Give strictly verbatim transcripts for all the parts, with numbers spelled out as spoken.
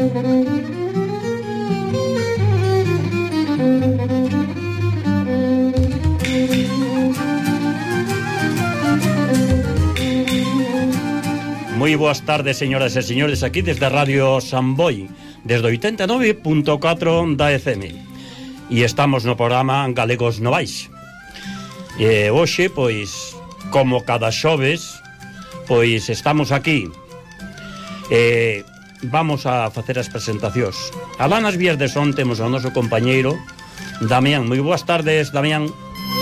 Moi boas tardes, señoras e señores, aquí desde Radio Samboy, desde oitenta e nove punto catro da F M. E estamos no programa Galegos Novais. E hoxe, pois, como cada xoves, pois estamos aquí. E vamos a facer as presentacións. Alá nas vías de son temos ao noso compañeiro Damián. Moi boas tardes, Damián.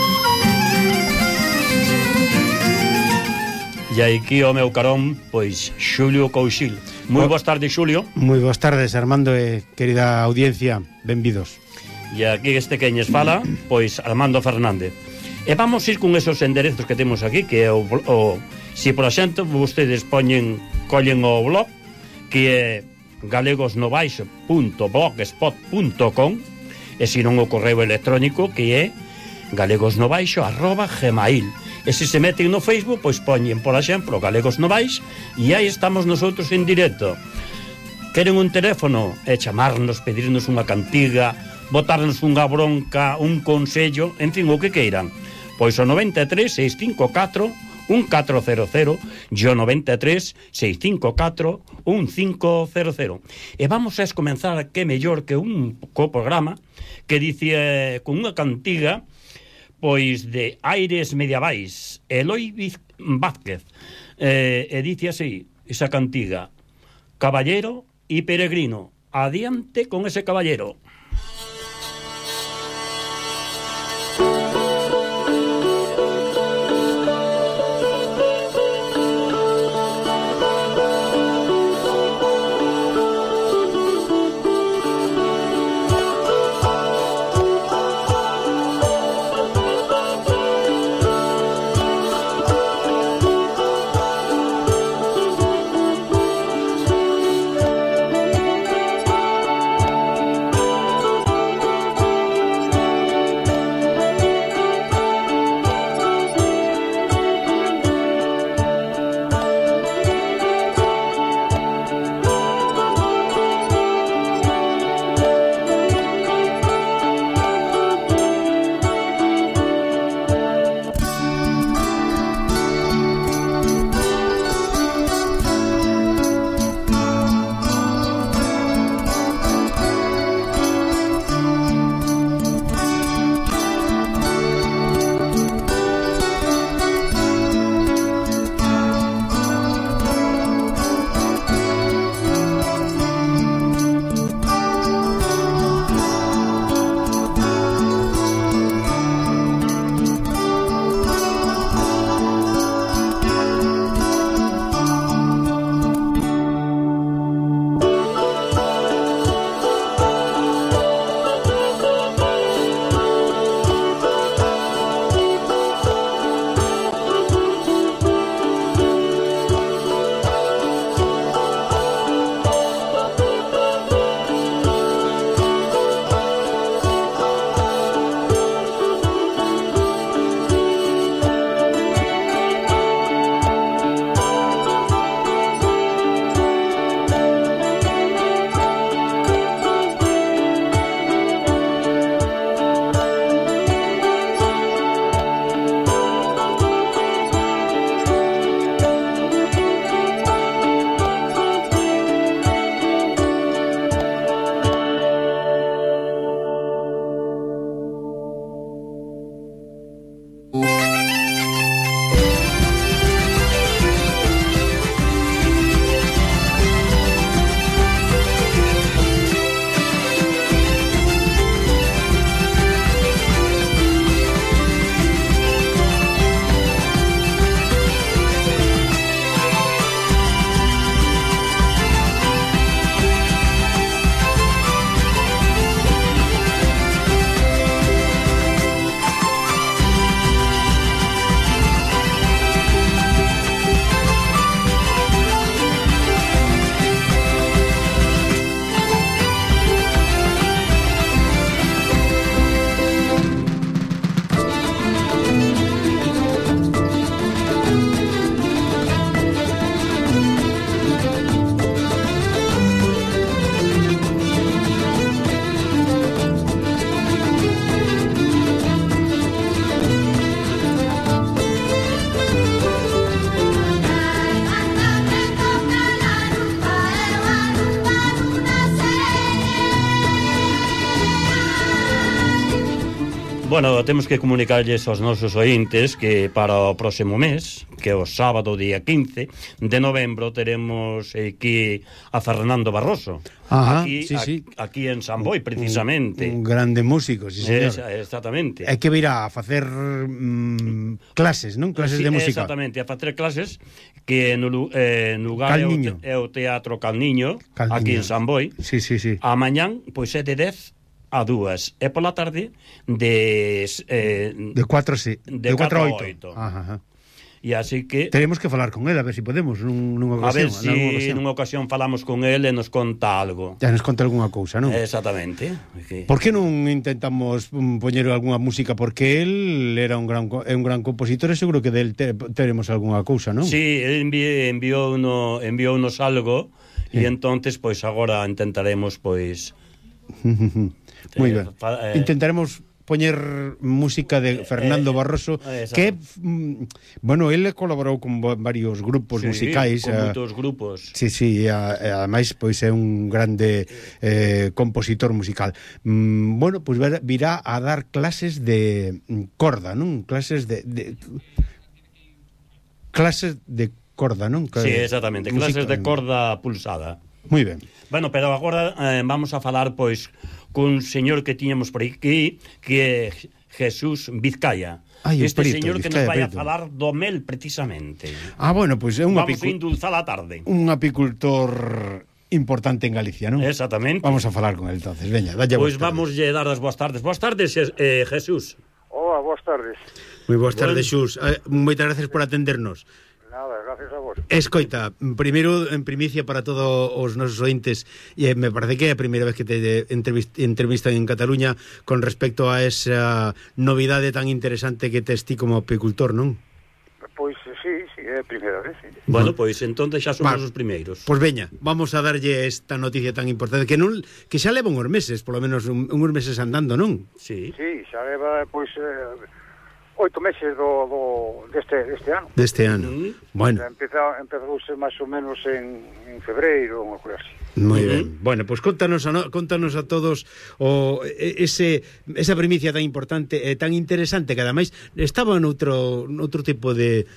E aquí o meu carón, pois, Xulio Couchil. Moi boas tardes, Xulio. Moi boas tardes, Armando e querida audiencia, benvidos. E aquí este queñes fala, pois, Armando Fernández. E vamos ir con esos enderezos que temos aquí, que é o, o si por exemplo vostedes poñen, collen o blog, que é galegosnovais punto blogspot punto com, e se non o correo electrónico, que é galegosnovais arroba gmail. E se se meten no Facebook, pois poñen, por exemplo, Galegos Novais, e aí estamos nosotros en directo. Queren un teléfono e chamarnos, pedirnos unha cantiga, botarnos unha bronca, un consello, en fin, o que queiran. Pois o noventa e tres, seiscentos cincuenta e catro, un catro cero cero e o noventa e tres, seiscentos cincuenta e catro, un cinco cero cero. E vamos a comenzar, que mellor que un co programa que dice con unha cantiga, pois de aires medievais, Eloi Vázquez, eh, e dice así esa cantiga: caballero y peregrino, adiante con ese caballero. Bueno, temos que comunicarlles aos nosos ointes que para o próximo mes, que é o sábado día quince de novembro, teremos aquí a Fernando Barroso. Ajá, aquí, sí, a, sí. aquí en San Boi, precisamente. Un, un grande músico, sí, señor. Esa, exactamente. Hai que vir a facer mm, clases, non? Clases Sí, de música. exactamente, a facer clases que no, lu- eh, no lugar é o, Calniño. te, é o Teatro Calniño, Calniño. aquí en San Boi. Sí, sí, sí. A mañán, pois é de dez a dúas, e pola tarde de eh, De cuatro, sí. de cuatro a catro a oito. oito. Ajá, ajá. E así que Tenemos que falar con él, a ver si podemos, nun, nunha a ocasión. ver se nunha si ocasión. nunha ocasión falamos con ele e nos conta algo. Ya nos conta algunha cousa, non? Exactamente. Que... Por que non intentamos mm, poñer algunha música? Porque él era un gran co- é un gran compositor e seguro que del te, teremos algunha cousa, non? Sí, ele envi, enviou uno, enviou unos algo e Sí. entonces pois agora intentaremos pois Moi ben. fa- eh, Intentaremos poñer música de Fernando eh, Barroso, exacto. que mm, bueno, ele colaborou con va- varios grupos sí, musicais. con eh, moitos grupos. Sí, sí, e, a, e ademais pois é un grande eh, compositor musical. Mm, bueno, pois ver- virá a dar clases de mm, corda, non? Clases de, de clases de corda, non? Que- Sí, exactamente, música- clases de corda pulsada. Moi ben. Bueno, pero agora eh, vamos a falar pois cun señor que tiñamos por aquí, que é Jesús Vizcaya. Ai, o este perito, señor que Vizcaya, nos vai a perito. falar do mel precisamente. Ah, bueno, pois é un Vamos a apicu- indulzar a tarde. un apicultor importante en Galicia, non? Exactamente. Vamos a falar con el entonces. Veña, dalle Pois boas tardes. vamos lle dar as boas tardes. Boas tardes, eh, Jesús. Hola, boas tardes. Moi boas tardes, Bueno. Xus. Eh, moitas gracias por atendernos. Nada, gracias a vos. Escoita, primeiro en primicia para todos os nosos ointes, e me parece que é a primeira vez que te entrevist, entrevistan en Cataluña con respecto a esa novidade tan interesante que tes ti como apicultor, non? Pois sí, sí, é a primeira vez, sí. Bueno, pois entonces xa somos Va. os primeiros. Pois veña, vamos a darlle esta noticia tan importante que non que xa leva uns meses, polo menos un, uns meses andando, non? Sí. Sí, xa leva, pois, eh, oito meses do, do, deste, deste ano. Deste ano. Mm. Bueno, Empeza, empezouse máis ou menos en, en febreiro, unha coisa así. moi Ujú. ben. Bueno, pois pues contanos a, no, contanos a todos o e- ese esa primicia tan importante e tan interesante que ademais estaba noutro noutro tipo de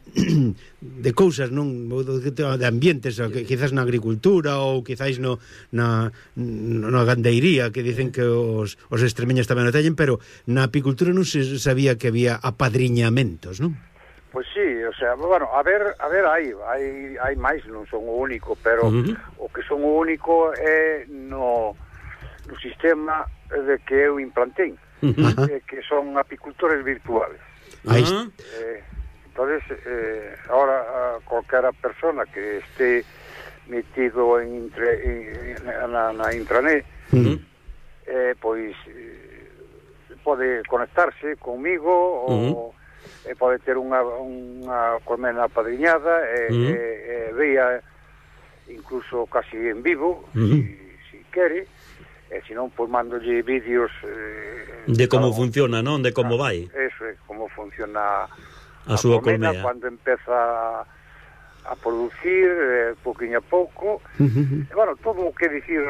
de cousas, non, de ambientes, o que quizás na agricultura ou quizás no na na gandeiría, que dicen que os os extremeños tamén o teñen, pero na apicultura non se sabía que había apadriñamentos, non? Pois sí, o sea, bueno, a ver, a ver, hai, hai, hai máis, non son o único, pero Uh-huh. o que son o único é no, no sistema de que eu implantei, Uh-huh. eh, que son apicultores virtuales. Aí Ah, Eh, entonces, eh, ahora a cualquiera persona que esté metido en, intre, en na, na intranet, uh-huh. eh, pois eh, pode conectarse comigo ou Uh-huh. e pode ter unha, unha colmena apadriñada e, Uh-huh. e, e veía incluso casi en vivo, Uh-huh. si, si quere, e se non, pois mandolle vídeos eh, De como claro, funciona, non? De como vai eso é, como funciona a súa colmena, colmea. cando empeza a, a producir eh, pouquinho a pouco. E, bueno, todo o que dicir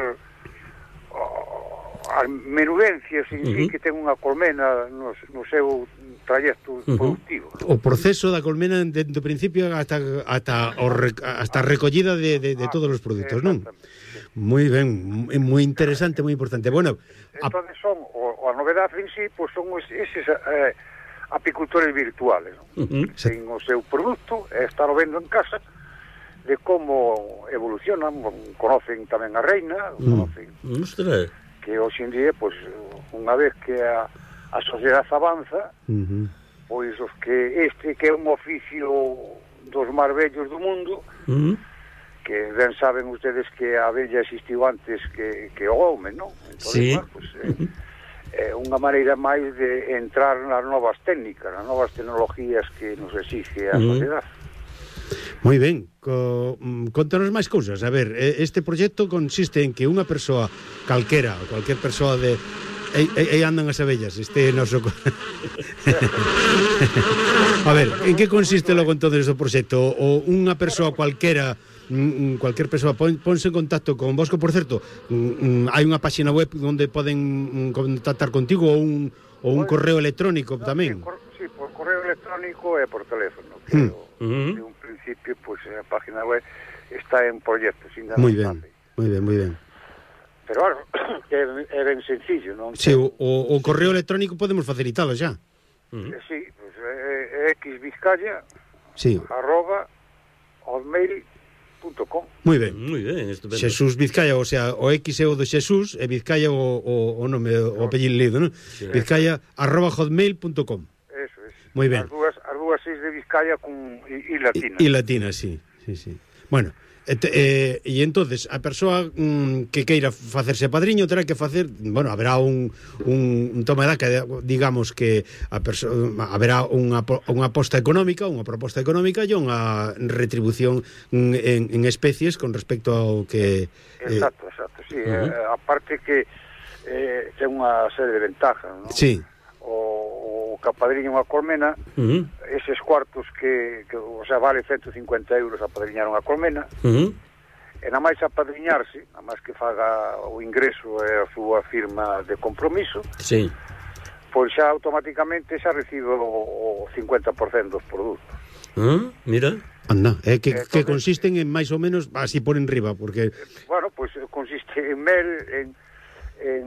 oh, as menudencias en sí Ujú. que ten unha colmena no, no seu trayecto Ujú. productivo. O proceso da colmena desde o principio hasta hasta o rec, hasta a recollida de, de, de todos os produtos, non? Exactamente, sí. Moi ben, é moi interesante, moi importante. Bueno, a, Entonces son, o, o a novedade en sí, pois son os, eses eh, apicultores virtuales, non? Uh-huh. Ten o seu produto e estar o vendo en casa, de como evolucionan, conocen tamén a reina, conocen Ostras. que hoxe en día, pois, unha vez que a, a sociedade avanza, uh -huh. pois os que este que é un oficio dos máis vellos do mundo, Uh-huh. que ben saben ustedes que a abella existiu antes que, que o home, non? Entón, Sí. bueno, pues, é, é unha maneira máis de entrar nas novas técnicas, nas novas tecnologías que nos exige a Mm. sociedade. Moi ben. Co, mm, contanos máis cousas. A ver, eh, este proxecto consiste en que unha persoa calquera, cualquier persoa de Ei, ei, ei andan as abellas, este noso... A ver, en que consiste logo entonces o proxecto? O unha persoa cualquera, mm, cualquier persoa pon, ponse en contacto con vos, que por certo, mm, mm, hai unha páxina web onde poden mm, contactar contigo ou un ou un Pois, correo electrónico no, tamén. Sí, por, sí, por correo electrónico e por teléfono. Pero, Mm. de un principio, pois, pues, a página web está en proyectos. Moi ben, moi ben, moi ben. Pero, bueno, é, é ben sencillo, non? Sí, o, o, o correo electrónico podemos facilitalo xa. Uh-huh. Eh, sí, pues, é, é xvizcaya Sí, arroba hotmail punto com. moi ben. Moi ben, estupendo. Xesús Vizcaya, o sea, o X é o de Xesús e Vizcaya o, o, o nome, o apellido, non? Sí. Vizcaya arroba hotmail punto com. Eso, eso. Moi ben. As dúas, as dúas seis de Vizcaya con e, e latina. E latina, sí, sí, sí. Bueno, e, eh, e entonces a persoa mm, que queira facerse padriño terá que facer, bueno, haberá un, un, un toma de que digamos que a persoa haberá unha, unha aposta económica, unha proposta económica e unha retribución en, en especies con respecto ao que Exacto, exacto, sí. Uh-huh. eh, aparte que eh, ten unha serie de ventajas, non? sí. O, o que apadriña unha colmena, Uh-huh. eses cuartos que, que, o sea, vale ciento cincuenta euros apadriñar unha colmena, Uh-huh. e na máis apadriñarse, na máis que faga o ingreso e a súa firma de compromiso, Sí. pois xa automáticamente xa recibe o, o cincuenta por cento dos produtos. Ah, mira. Anda, é que, Entonces, que consisten en máis ou menos así por enriba, porque Bueno, pois consiste en mel, en, en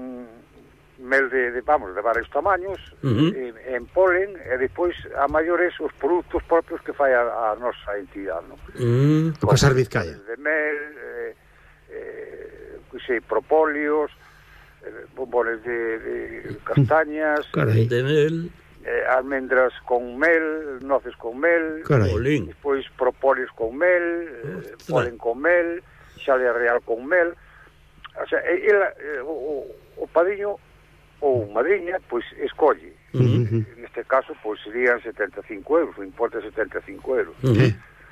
mel de, de, vamos, de varios tamaños, Uh-huh. en, en polen, e depois a maiores os produtos propios que fai a, a nosa entidade, non? Mm. o Casar Vizcaya. De mel, eh, eh, que sei, propóleos, eh, bombones de, de castañas, Carai, De mel. eh, almendras con mel, noces con mel, carai. Olín. despois propóleos con mel, eh, Ostras. polen con mel, xalea real con mel. O sea, ela, eh, o, o padriño ou madriña, pois escolle. Uh-huh. Neste caso, pois serían setenta e cinco euros, o importe é setenta e cinco euros. Uh-huh.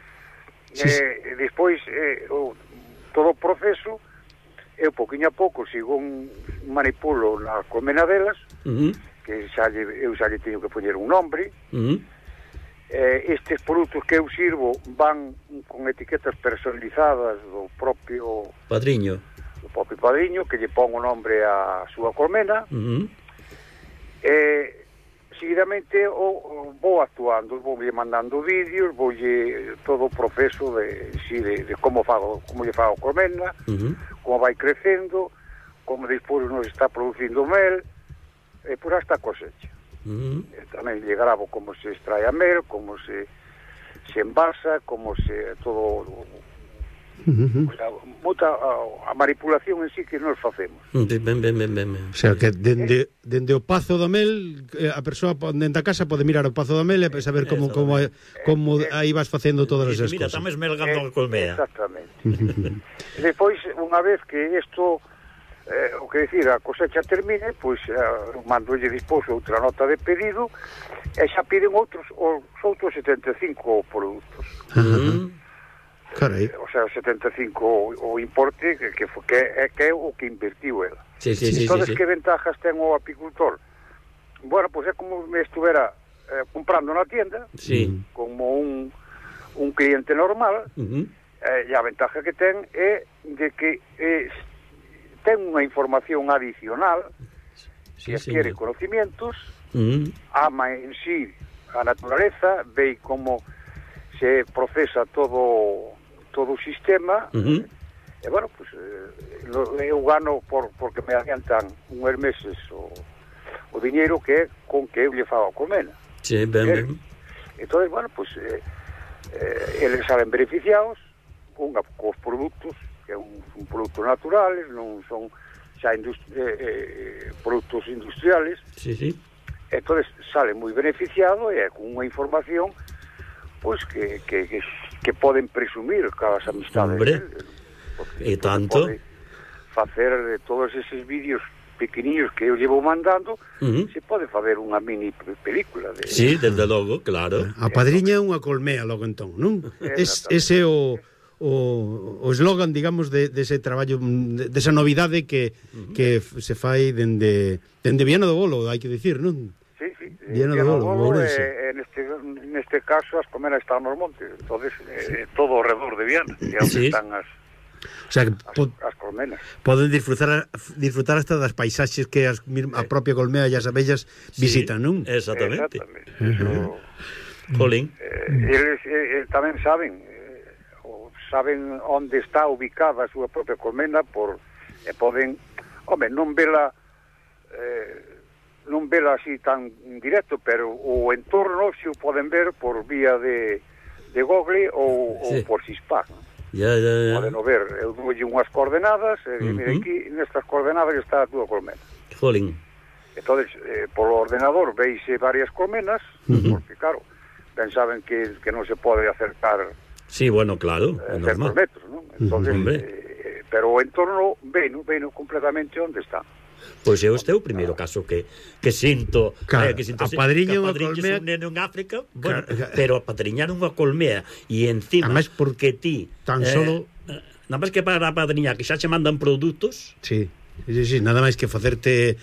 Sí, sí. Eh, despois, eh, o, todo o proceso, eu poquinho a pouco sigo un manipulo na colmena delas, Uh-huh. que xa lle, eu xa lle teño que poñer un nombre. Uh-huh. Eh, estes produtos que eu sirvo van con etiquetas personalizadas do propio Padriño. do propio padriño, que lle pon o nombre á súa colmena. Uh-huh. Eh, seguidamente o, o vou actuando, vou lle mandando vídeos, vou lle todo o proceso de, sí, de, de como fago, como lle fago a colmena, Uh-huh. como vai crecendo, como despois nos está producindo mel, e por hasta a cosecha. Uh-huh. E tamén lle gravo como se extrae a mel, como se se envasa, como se todo, Uh-huh. o sea, moita a, a manipulación en sí que nos facemos. Ben, ben, ben, ben, ben. O sea, que dende, dende o Pazo da Mel, eh, a persoa dende a casa pode mirar o Pazo da Mel e saber como Eso, como como aí vas facendo todas Dice, as mira, cousas. estamos melgando a Eh, colmea. Exactamente. E despois, unha vez que isto, eh, o que decir, a cosecha termine, pois eh, mandolle despois outra nota de pedido e xa piden outros os outros setenta e cinco produtos. Uh-huh. Carai. O sea, setenta e cinco o, o importe que, que, fo- que, é, que é o que invertiu ela. Sí, sí, sí, sí, Entonces, sí. que ventajas ten o apicultor? Bueno, pois é como me estuvera eh, comprando na tienda, Sí. como un, un cliente normal, Uh-huh. eh, e a ventaja que ten é de que eh, ten unha información adicional, Sí, que adquiere señor. conocimientos, Uh-huh. ama en sí a naturaleza, ve como se procesa todo todo o sistema, Uh-huh. e bueno, pues, eh, lo, eu gano por, porque me adiantan unhos meses o, o diñeiro que é con que eu lle fago a colmena. Sí, ben, Eh, ben. Entonces, bueno, pues eh, eh, eles salen beneficiados unha cos produtos, que é un, un produtos naturales, non son xa industri eh, eh, produtos industriales. Sí, sí. Entonces sale moi beneficiado e con unha información pois que, que, que, que poden presumir cada amistades. Hombre, deles, porque e se tanto. pode facer de todos eses vídeos pequeniños que eu llevo mandando, Uh-huh. se pode fazer unha mini pe- película de... Sí, desde logo, claro. A padriña é unha colmea logo entón, non? Es, Exactamente. ese o o o eslogan, digamos, de dese de traballo, de, de esa novidade que uh-huh. que f- se fai dende dende Viana do Bolo, hai que dicir, non? Sí, sí, Viana do Bolo, Ourense. eh, neste, neste caso as comenas están nos montes, entonces eh, todo ao redor de Viana, e onde Sí. están as, O sea, que po as, as colmenas. Poden disfrutar disfrutar hasta das paisaxes que as, a propia colmena e as abellas sí, visitan, non? Exactamente. Exactamente. Uh -huh. Jolín. Eh, eles eh, tamén saben eh, saben onde está ubicada a súa propia colmena por e poden, home, non vela eh, non vela así tan directo, pero o entorno se o poden ver por vía de, de Google ou, sí. ou por Sispac, non? Ya, ya, ya. Poden ver, eu dou unhas coordenadas e uh -huh. mira, aquí nestas coordenadas está a túa colmena. Jolín. Entonces, eh, polo ordenador veise varias colmenas, uh -huh. porque claro, pensaban que, que non se pode acercar. Sí, bueno, claro, eh, certos metros, non? Entonces, uh -huh. eh, pero o entorno veno, veno completamente onde está. Pois eu este é o primeiro caso que que sinto, claro, eh, que sinto a padriña unha colmea un neno en África, bueno, claro, pero a padriñar unha colmea e encima además, porque ti tan eh, solo nada máis que para a padriña que xa che mandan produtos. Sí. Sí, sí, nada máis que facerte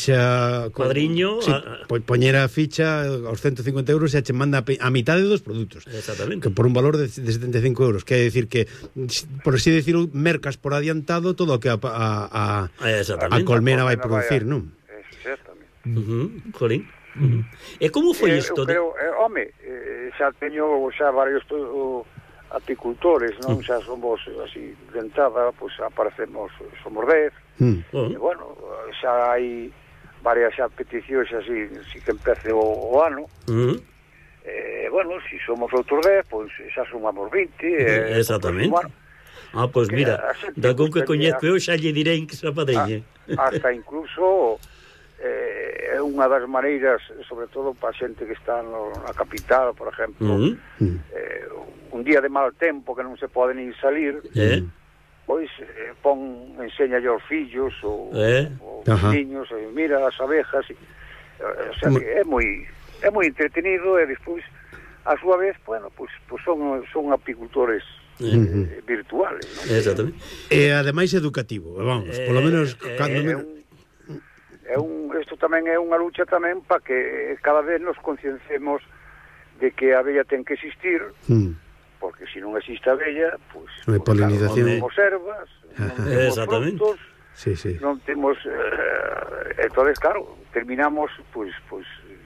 xa padriño, sí, a, poñer a ficha aos ciento cincuenta euros e che manda a mitade dos produtos. Exactamente. Que por un valor de, de setenta e cinco euros, que é decir que, por así decirlo, mercas por adiantado todo o que a, a, a, a colmena vai producir, non? Exactamente. Uh -huh, jolín. Uh -huh. E como foi eh, isto? Eu creo, eh, home, eh, xa teño xa varios to, apicultores, non? Uh -huh. Xa somos así de entrada, pois pues, aparecemos, somos dez. Mm. E, bueno, xa hai varias xa peticións así, así que empece o, o ano. Mm. Eh, bueno, si somos outros dez, pois xa sumamos vinte. Eh, exactamente. Pues, ah, pois pues mira, da con que coñezo eu xa lle direi que se apadriñe. Hasta incluso é eh, unha das maneiras, sobre todo para xente que está no, na capital, por exemplo, mm. eh, un día de mal tempo que non se pode nin salir, eh? pois eh, pon, enséñalle aos fillos ou eh? aos niños, e mira as abejas, e, eh, o sea, que é moi é moi entretenido e despois a súa vez, bueno, pois, pois son, son apicultores eh, eh, virtuales, ¿no? Exactamente. E ademais educativo, vamos, eh, polo menos eh, cando é un, é un, isto tamén é unha lucha tamén para que cada vez nos conciencemos de que a abella ten que existir. Mm. Porque se non existe a abella, pois pues, polinización, claro, non temos ervas, non temos frutos, sí, sí. non temos eh, entonces claro, terminamos pois pues,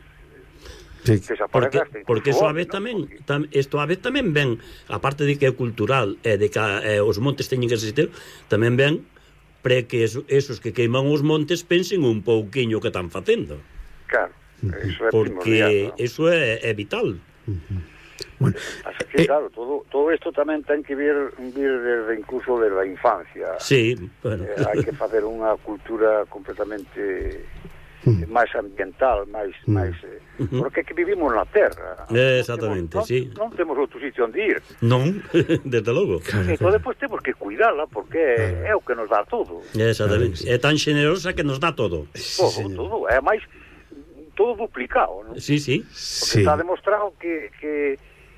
pues, sí. porque, porque eso a vez ¿no? tamén porque... tam, isto a vez tamén ven, aparte de que é cultural e eh, de que eh, os montes teñen que existir, tamén ven pre que eso, esos que queiman os montes pensen un pouquiño que están facendo. Claro, eso é porque ¿no? eso é, é vital. Uh -huh. Bueno, así que, eh, claro, todo, todo esto tamén ten que vir, vir desde incluso desde a infancia. Sí, bueno. Eh, hai que facer unha cultura completamente mm. máis ambiental, máis, mm. máis eh, uh -huh. porque é que vivimos na terra. Eh, exactamente, non temos, sí. Non, non temos outro sitio onde ir. Non, desde logo. Claro, entón, claro. Depois temos que cuidala, porque é, é o que nos dá todo. Exactamente. É tan generosa que nos dá todo. Todo, sí, todo. É máis todo duplicado, non? Sí, sí. Porque sí. Está demostrado que, que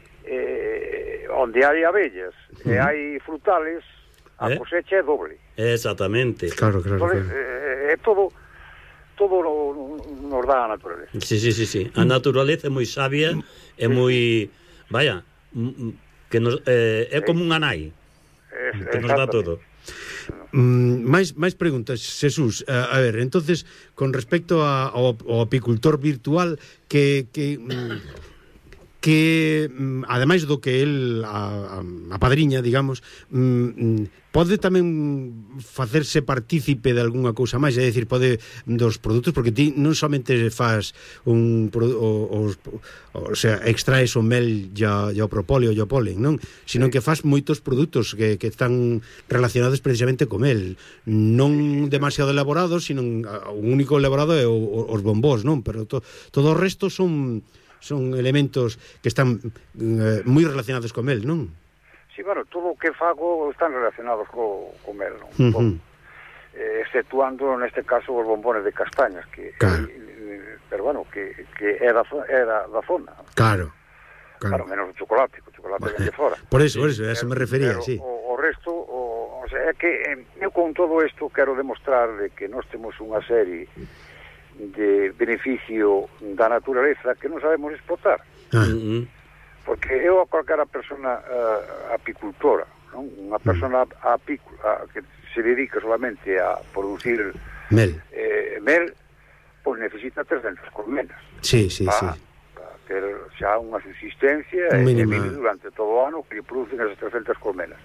eh, onde hai abellas uh -huh. e hai frutales, a eh? cosecha é doble. Exactamente. Claro, claro. Entonces, claro. Eh, é todo todo no, nos dá a naturaleza. Sí, sí, sí, sí. A naturaleza é moi sabia, é moi, vaya, que nos eh, é como unha nai. Es, que nos dá todo. Mm, máis máis preguntas, Xesús. A, a ver, entonces, con respecto a, ao, ao apicultor virtual que que mm, que ademais do que el a, a padriña, digamos, mm, pode tamén facerse partícipe de algunha cousa máis, é dicir, pode dos produtos, porque ti non somente faz un o, o, o sea, extraes o mel e o propóleo e o polen, non? Sino que faz moitos produtos que, que están relacionados precisamente co mel, non demasiado elaborados, sino o único elaborado é o, os bombós, non? Pero to, todo o resto son son elementos que están eh, moi relacionados con mel, non? Sí, bueno, todo o que fago están relacionados co, co mel, non? Uh -huh. eh, exceptuando neste caso os bombones de castañas, que claro. eh, pero bueno, que, que é, da, é da, da zona. Claro. Claro, menos o chocolate, o chocolate vende fora. Por eso, por eso, a eso me refería, pero sí. O, o resto, o, o sea, é que eh, eu con todo isto quero demostrar de que nós temos unha serie de beneficio da naturaleza que non sabemos explotar. Ah. Porque eu a calquera persona uh, apicultora, non? Unha persona apícola que se dedica solamente a producir mel, eh, mel, pois necesita trescentas colmenas. Sí, sí, pa, sí. Para ter xa unha subsistencia e vive durante todo o ano que producen esas trescentas colmenas.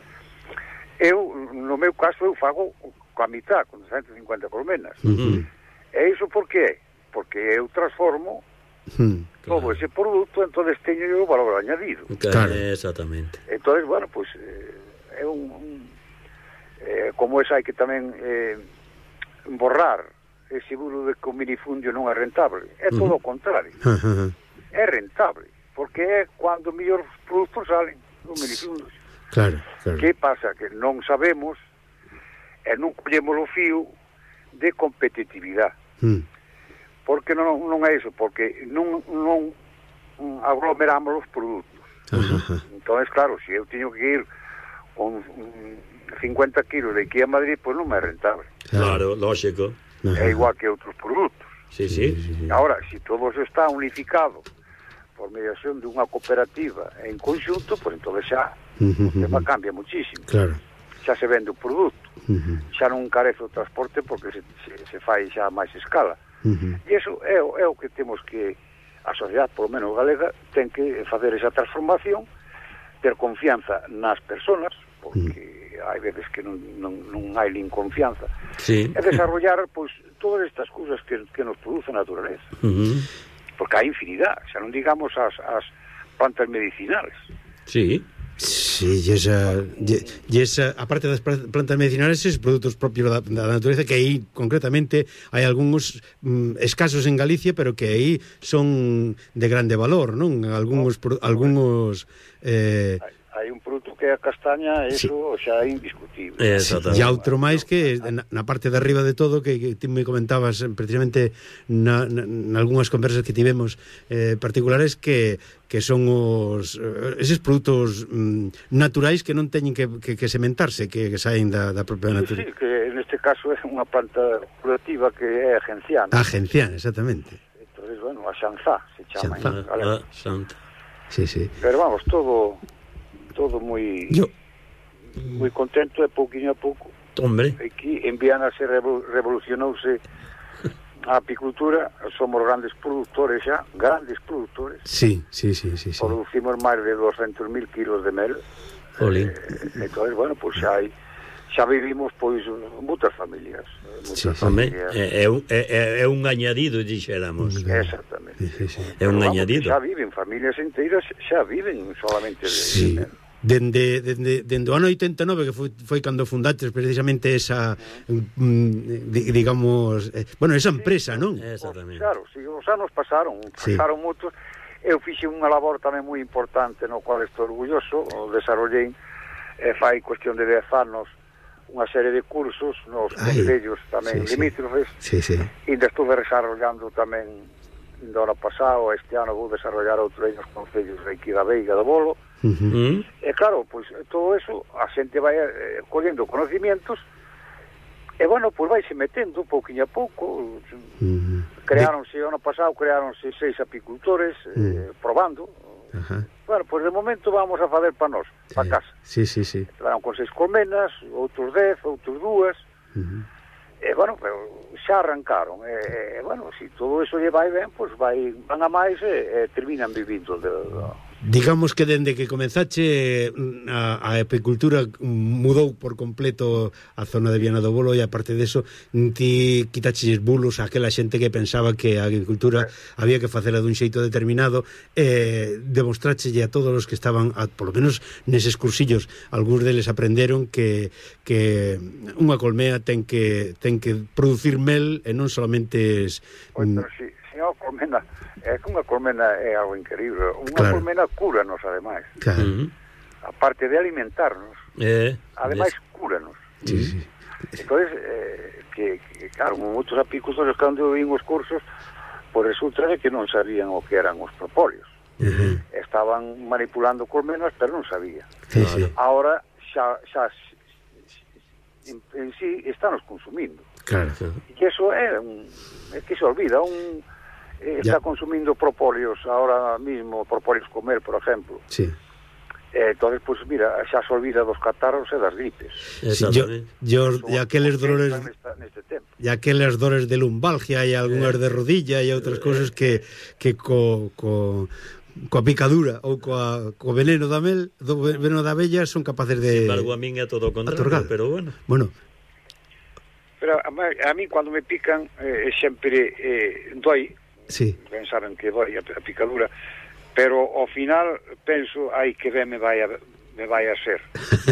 Eu, no meu caso, eu fago coa mitad, con trescentas e cincuenta colmenas. Uh-huh. E iso por que? Porque eu transformo uh-huh. todo ese produto, entonces teño eu valor añadido. Claro, exactamente. Entonces, bueno, pues é eh, un, un eh, como esa hai que tamén eh, borrar ese bulo de que o minifundio non é rentable. É todo o contrario. Uh-huh. É rentable, porque é cando mellor produtos salen os minifundios. Claro, claro. Que pasa? Que non sabemos e non collemos o fío de competitividade. Mm. Porque non, non é iso, porque non, non aglomeramos os produtos. Uh-huh. Entón, claro, se eu teño que ir con cincuenta kilos de aquí a Madrid, pois non é rentable. Claro, lógico. Uh-huh. É igual que outros produtos. Sí, sí. Ahora, se todo eso está unificado por mediación de unha cooperativa en conxunto, pois entón xa uh-huh. o tema cambia muchísimo. Claro. Xa se vende o produto. Uh-huh. Xa non carece o transporte porque se, se, se fai xa a máis escala. Uh-huh. E iso é, é o que temos que a sociedade, por lo menos galega, ten que facer esa transformación, ter confianza nas persoas, porque uh-huh. hai veces que non, non, non hai nin confianza, sí. e desarrollar pois todas estas cousas que, que nos produce a naturaleza. Uh-huh. Porque hai infinidade, xa non digamos as, as plantas medicinales. Sí. Sí, e esa, e esa aparte das plantas medicinales, esos produtos propios da, da natureza, que aí concretamente hai algúns mm, escasos en Galicia, pero que aí son de grande valor, non? Algúns no, algúns eh hai, hai un produto que é a castaña, eso sí. Xa é indiscutible. Exactamente. E outro máis que na, na parte de arriba de todo que, que ti me comentabas precisamente na, na, na algunhas conversas que tivemos eh, particulares que que son os eses produtos mm, naturais que non teñen que, que, que sementarse, que, que saen da, da propia natureza. Sí, que neste caso é unha planta curativa que é agenciana. Agenciana, exactamente. Entonces, bueno, a xanzá se chama. Xanzá, ah, xanzá. Sí, sí. Pero vamos, todo todo moi Yo moi contento e pouquinho a pouco. Hombre. Aquí en Viana se revolucionouse a apicultura, somos grandes produtores xa, grandes produtores. Sí, sí, sí, sí, sí. Producimos máis de doscientos mil kilos de mel. Olín. Eh, entonces, bueno, pois pues xa hai xa vivimos pois moitas familias, moitas sí, familias. É, é, é, é un añadido, dixéramos. Exactamente. Sí, sí, sí. É un vamos, añadido. Xa viven familias enteiras, xa viven solamente de, sí. de mel. Dende, dende, dende o ano oitenta e nove que foi, foi cando fundaches precisamente esa mm, digamos eh, bueno, esa empresa, sí, non? Exactamente. Claro, si, os anos pasaron pasaron sí. moitos. Eu fixe unha labor tamén moi importante no cual estou orgulloso, o desarrollei eh, fai cuestión de dez anos unha serie de cursos nos concellos tamén sí, limítrofes sí, sí. E estuve desarrollando tamén do ano pasado, este ano vou desarrollar outro aí nos concellos de aquí da Veiga do Bolo. Uh-huh. E claro, pois pues, todo eso a xente vai eh, collendo conocimientos e bueno, pois pues, vai se metendo pouquinho a pouco. Uh-huh. Creáronse, o ano pasado creáronse seis apicultores uh-huh. eh, probando. Uh-huh. Bueno, pois pues, de momento vamos a fazer para nós, sí. Para casa. Sí, sí, sí. Estaban con seis colmenas, outros dez, outros dúas. Uh-huh. E bueno, pero xa arrancaron. E, e bueno, se si todo eso lle vai ben, pois pues vai van a máis e, e terminan vivindo de, de digamos que dende que comenzache a, a apicultura mudou por completo a zona de Viana do Bolo e aparte deso ti quitaches bulos a aquela xente que pensaba que a agricultura había que facela dun xeito determinado e demostrachelle a todos os que estaban a, por lo menos neses cursillos algúns deles aprenderon que, que unha colmea ten que ten que producir mel e non solamente es, pois, pero si, si unha colmena é que unha colmena é algo increíble. Unha claro. Colmena cúranos, ademais. Claro. Uh-huh. Aparte de alimentarnos, eh, ademais es... cúranos. Sí, sí. Entón, eh, que, que, claro, moitos apicultores cando vin os cursos, pois resulta de que non sabían o que eran os propóleos. Uh-huh. Estaban manipulando colmenas, pero non sabían. Sí, sí. Ahora xa, xa en, en sí estamos consumindo. Claro. E iso é, un, é que se olvida, un eh, está ya. Consumindo propóleos ahora mismo, propóleos comer, por ejemplo. Sí. E entón, pois, mira, xa se olvida dos catarros e das gripes. Sí, yo, yo, e aqueles dolores nesta, neste tempo. e aqueles dores de lumbalgia e algunhas de rodilla e outras cousas que que co, co coa picadura ou coa co veneno da mel, do veneno da abella son capaces de... Sin embargo, a min é todo o contrario, atorgar. pero bueno. Bueno, Pero a, a mí, cando me pican, eh, sempre eh, doi. sí. Ben saben que doi a, a picadura, pero ao final penso, ai, que ben me vai a, me vai a ser.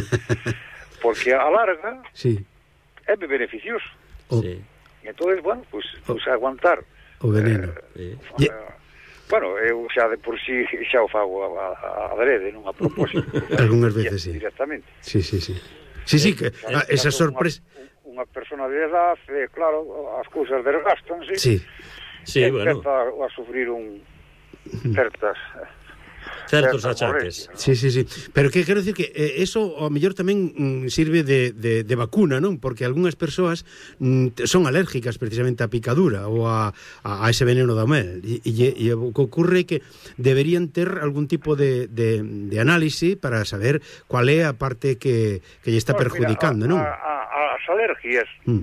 Porque a larga Sí. é beneficioso. O, Sí. Entón, bueno, pues, pues aguantar. o veneno. Eh, Sí. Ye- bueno, eu xa de por si xa o fago a, a, a adrede, non a propósito. Algunhas veces, sí. Directamente. Sí, sí, sí. Sí, sí, que Xa- ah, esa xa son sorpresa... Unha, unha persona de edad, eh, claro, as cousas desgastan, Sí. sí. Sí, bueno, Empeza a, a sufrir un certas... certos certas achaques. molestias, ¿no? Sí, sí, sí. Pero que quero dicir que eh, eso ao mellor tamén mm, sirve de, de, de vacuna, non? Porque algunhas persoas mm, son alérgicas precisamente á picadura ou a, a, a ese veneno da mel. E, e, e o que ocurre é que deberían ter algún tipo de, de, de análise para saber cual é a parte que, que lle está Pois, perjudicando, mira, non? a, a, as alergias Mm.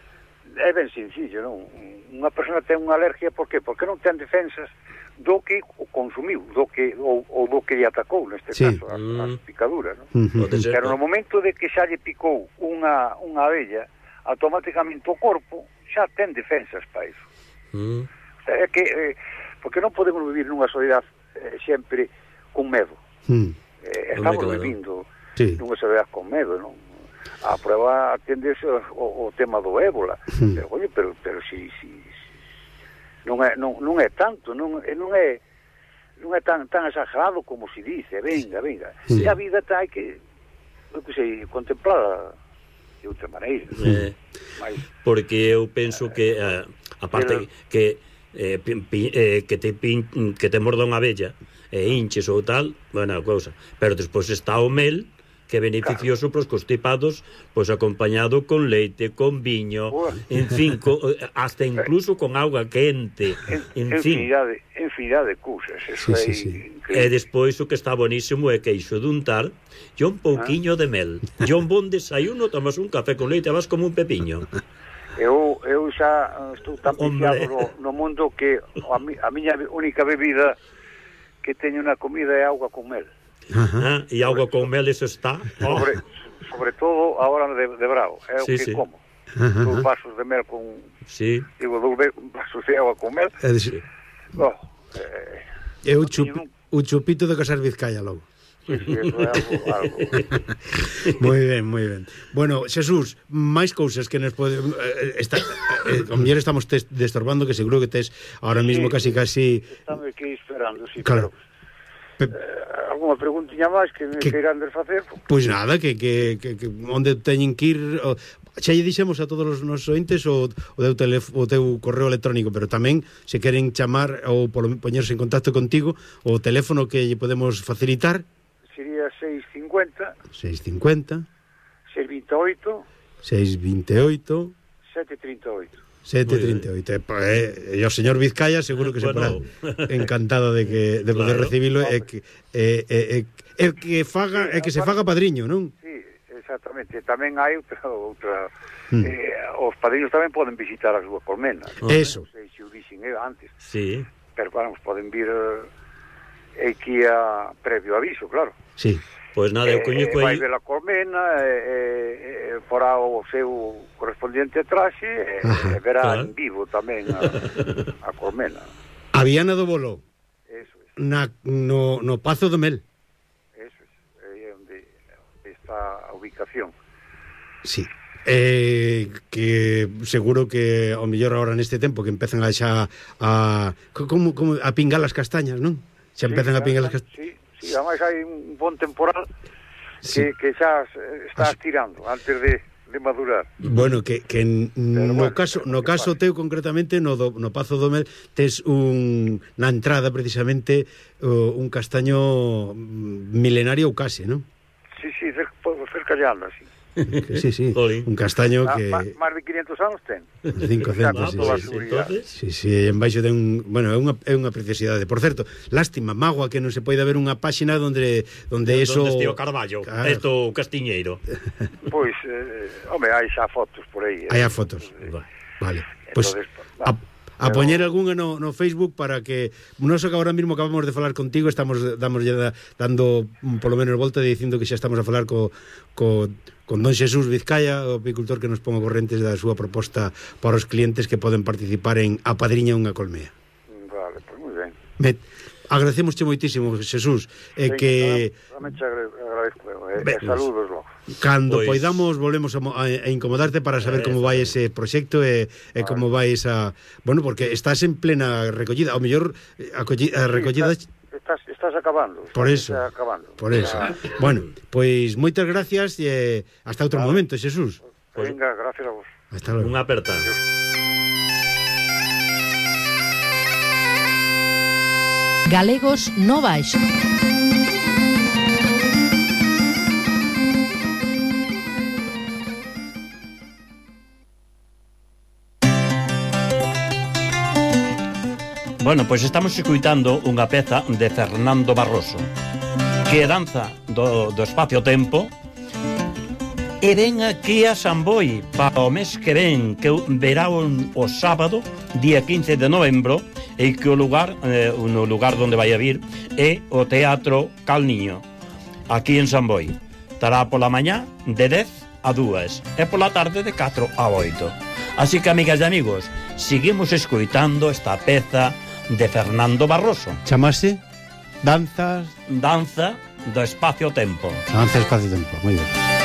é ben sencillo, non? Unha persona ten unha alergia, por qué? Porque non ten defensas do que consumiu, do que ou, ou do que lle atacou, neste Sí. caso, as, Mm. as picaduras, non? Mm-hmm. Pode ser. Pero no momento de que xa lle picou unha, unha abella, automáticamente o corpo xa ten defensas para iso. Mm. É que, eh, porque non podemos vivir nunha sociedade eh, sempre con medo. Mm. Eh, estamos Hombre, claro. vivindo Sí. nunha sociedade con medo, non? A prueba atendese o, o tema do ébola. Mm. Pero, oye, pero, pero si, si, si non é non, non é tanto, non, non é non é tan tan exagerado como se dice, venga, venga. Sí. E a vida hai que, eu que sei, contemplada de outra maneira. Eh, Mais, porque eu penso que eh, aparte que eh, pi, pi, eh, que te pin, que te morda unha abella e eh, hinches ou tal, buena cousa, pero despois está o mel que é beneficioso para os constipados, pois acompañado con leite, con viño, Buah. en fin, co, hasta incluso con auga quente, en, en en fin. infinidade, infinidade de cousas. Sí, Eso sí, é sí. increíble. E despois o que está bonísimo é queixo de untar e un pouquiño de mel. E un bon desayuno, tomas un café con leite e vas como un pepiño. Eu, eu xa eh, estou tan Hombre. viciado no, no mundo que a, mi, a miña única bebida que teño na comida é auga con mel. Ajá. Ah, e auga con mel, eso está. Oh. Sobre, sobre todo a hora de, de bravo. É o Sí, que sí. como. Ajá. Dos vasos de mel con... Sí. Digo, dos ve- vasos de agua con mel. É dicir, Oh, eh, é o, non chup, teño nun- o chupito de casar Vizcaya logo. sí, sí, eso é algo, algo. Moi ben, moi ben. Bueno, Xesús, máis cousas que nos pode eh, está, eh, o mellor estamos te destorbando, que seguro que tes ahora mismo casi Sí, casi Estame aquí esperando, sí, Claro. pero... Pe- Eh, alguna preguntiña máis que me Que- queiran desfacer? Pois nada, que, que, que, que onde teñen que ir o, xa lle dixemos a todos os nosos ointes o, o, teu telef, o teu correo electrónico, pero tamén se queren chamar ou polo, poñerse en contacto contigo, o teléfono que lle podemos facilitar Sería seis cincuenta, seis cincuenta, seis veintiocho, seis veintiocho, sete treinta e oito. sete Muy treinta e oito. E, pa- e, e o señor Vizcaya seguro que se Bueno. porá encantado de que de poder Claro. recibilo e que e, e, e, e que faga e que se faga padriño, non? Sí, exactamente. Tamén hai outra... outra Mm. eh, os padriños tamén poden visitar a súa colmena. Eso. Non sei se o dixen eu antes, Sí. pero vamos, poden vir eh, aquí a previo aviso, claro. Sí. Pois nada, eu Eh, coñeco vai aí. ver a colmena, eh, eh, porá o seu correspondiente traxe e Ajá, eh, verá claro. en vivo tamén a, a colmena. A Viana do Boló, Eso é, na, no, no Pazo do Mel. eso é, aí é onde, onde está a ubicación. Sí. Eh, que seguro que ao mellor agora neste tempo que empezan a xa a como, como a pingar as castañas, non? Xa empezan Sí, a pingar as castañas. Sí, sí, ademais hai un bon temporal Sí. que, que xa se- está As- tirando antes de, de madurar. Bueno, que, que n- no bueno, caso pero no que caso pasa. teu concretamente no, do, no Pazo do Mel tes un na entrada precisamente uh, un castaño mm, milenario ou case, non? Sí, sí, cerca, cerca de anda, sí. Sí, sí, Jolín. un castaño Ah, que... má- Máis de quinientos anos ten. Cinco centos, Ah, sí, toda sí. a seguridade. Entonces, Sí, sí, en baixo de un... Bueno, é unha, é unha preciosidade. Por certo, lástima, mágoa que non se poida ver unha páxina donde onde eso... Donde este o Carballo, Claro. esto o Castiñeiro. Pois, eh, home, hai xa fotos por aí. Hai as fotos. Vale. Pois Entonces, a, va. a poñer algunha no, no Facebook para que non só que agora mesmo acabamos de falar contigo, estamos damos ya dando mm, polo menos volta dicindo que xa estamos a falar co, co con don Xesús Vizcaya, o apicultor que nos ponga correntes da súa proposta para os clientes que poden participar en A Padriña unha colmea. Vale, pois moi ben. Me, agradecemosche moitísimo, Xesús, e Sí, que realmente agradezco, eh, Ben, e saludos logo. cando Pois- poidamos volvemos a, mo- a, a incomodarte para saber Eh, como vai ese proxecto e, e como vai esa... Bueno, porque estás en plena recollida, ao mellor eh, a, colli, a recollida... Sí, estás, estás, estás acabando. Por estás eso, acabando. por eso. Ah, Bueno, pois moitas gracias e hasta outro Vale. momento, Xesús. venga, gracias a vos. Hasta logo. Unha aperta. Galegos no Baixo. Bueno, pois estamos escuitando unha peza de Fernando Barroso, que danza do, do espacio-tempo, e ven aquí a San Boi para o mes que ven, que verá o, o sábado, día quince de novembro, e que o lugar, eh, no lugar onde vai a vir, é o Teatro Calniño, aquí en San Boi. Estará pola mañá de dez a dúas e pola tarde de catro a oito. Así que, amigas e amigos, seguimos escoitando esta peza de Fernando Barroso, Chamase Danzas... Danza do Espacio-Tempo. Danza Espacio Tempo, moi ben.